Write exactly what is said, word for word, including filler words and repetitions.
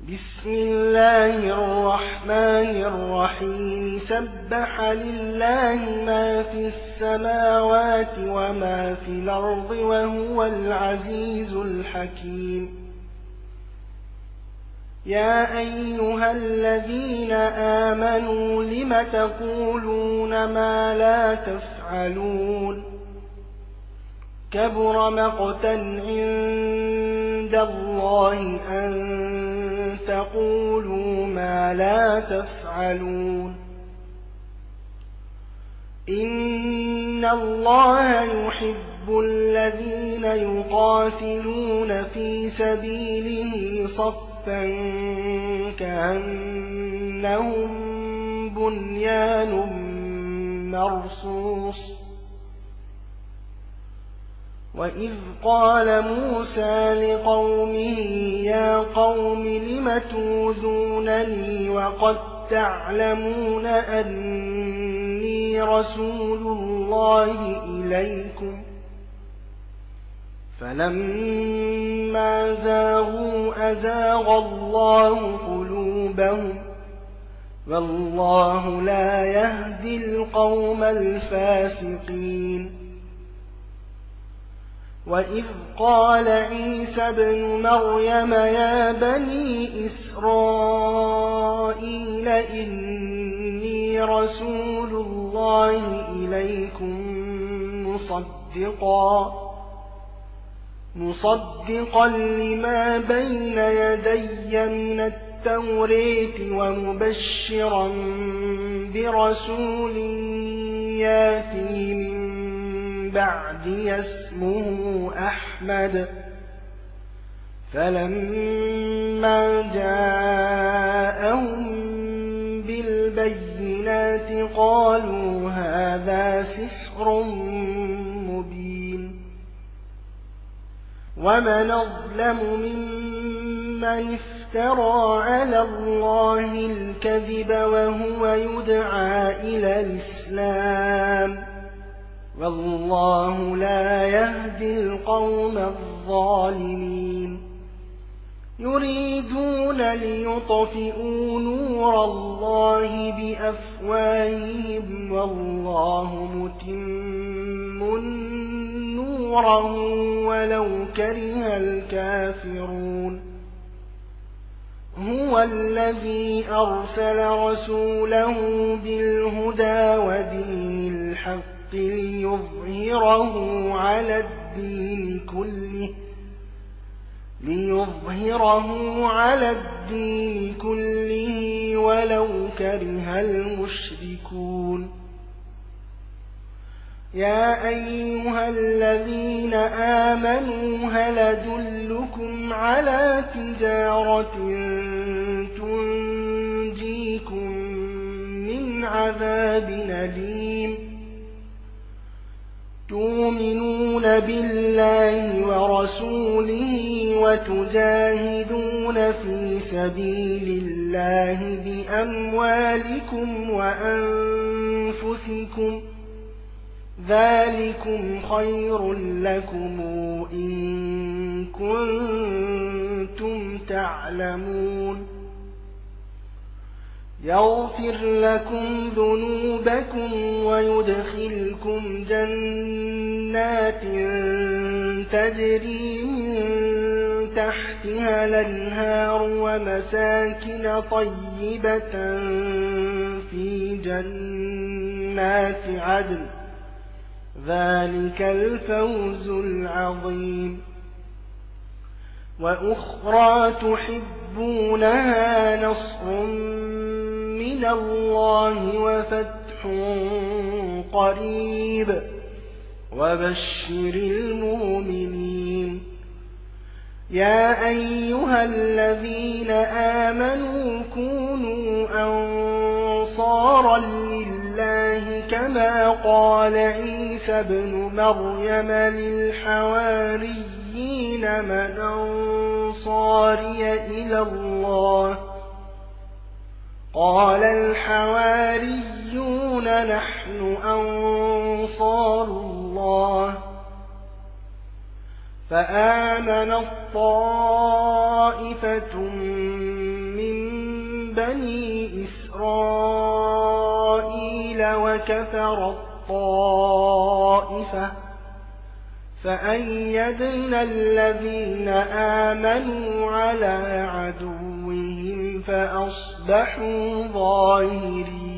بسم الله الرحمن الرحيم سبح لله ما في السماوات وما في الأرض وهو العزيز الحكيم. يا أيها الذين آمنوا لم تقولون ما لا تفعلون كبر مقتا عند الله أن تقولوا ما لا تفعلون. إن الله يحب الذين يقاتلون في سبيله صفا كأنهم بنيان مرصوص. وإذ قال موسى لقومه يا قوم لم توذونني وقد تعلمون أني رسول الله إليكم فلما زاغوا أزاغ الله قلوبهم والله لا يهدي القوم الفاسقين. وإذ قال عيسى ابن مريم يا بني إسرائيل إني رسول الله إليكم مصدقا مصدقا لما بين يدي من التوراة ومبشرا برسول ياتي من بعدي اسمه أحمد. فلما جاءهم بالبينات قالوا هذا سحر مبين. ومن أظلم ممن افترى على الله الكذب وهو يدعى إلى الإسلام والله لا يهدي القوم الظالمين. يريدون ليطفئوا نور الله بأفواههم والله متم نوره ولو كره الكافرون. هو الذي أرسل رسوله بالهدى ودين الحق ليظهره على الدين كله ليظهره على الدين كله ولو كره المشركون. يا أيها الذين آمنوا هل أدلكم على تجارة تنجيكم من عذاب أليم تؤمنون بالله ورسوله وتجاهدون في سبيل الله بأموالكم وأنفسكم ذلكم خير لكم إن كنتم تعلمون. يغفر لكم ذنوبكم ويدخلكم جنات تجري من تحتها الأنهار ومساكن طيبة في جنات عدن ذلك الفوز العظيم. وأخرى تحبونها نصر من الله وفتح قريب وبشر المؤمنين. يا أيها الذين آمنوا كونوا أنصارا لله كما قال عيسى ابن مريم للحواريين من أنصاري إلى الله قال الحواريون نحن أنصار الله. فآمنت طائفة بني إسرائيل وكفر الطائفة فأيدنا الذين آمنوا على عدوهم فأصبحوا ظاهرين.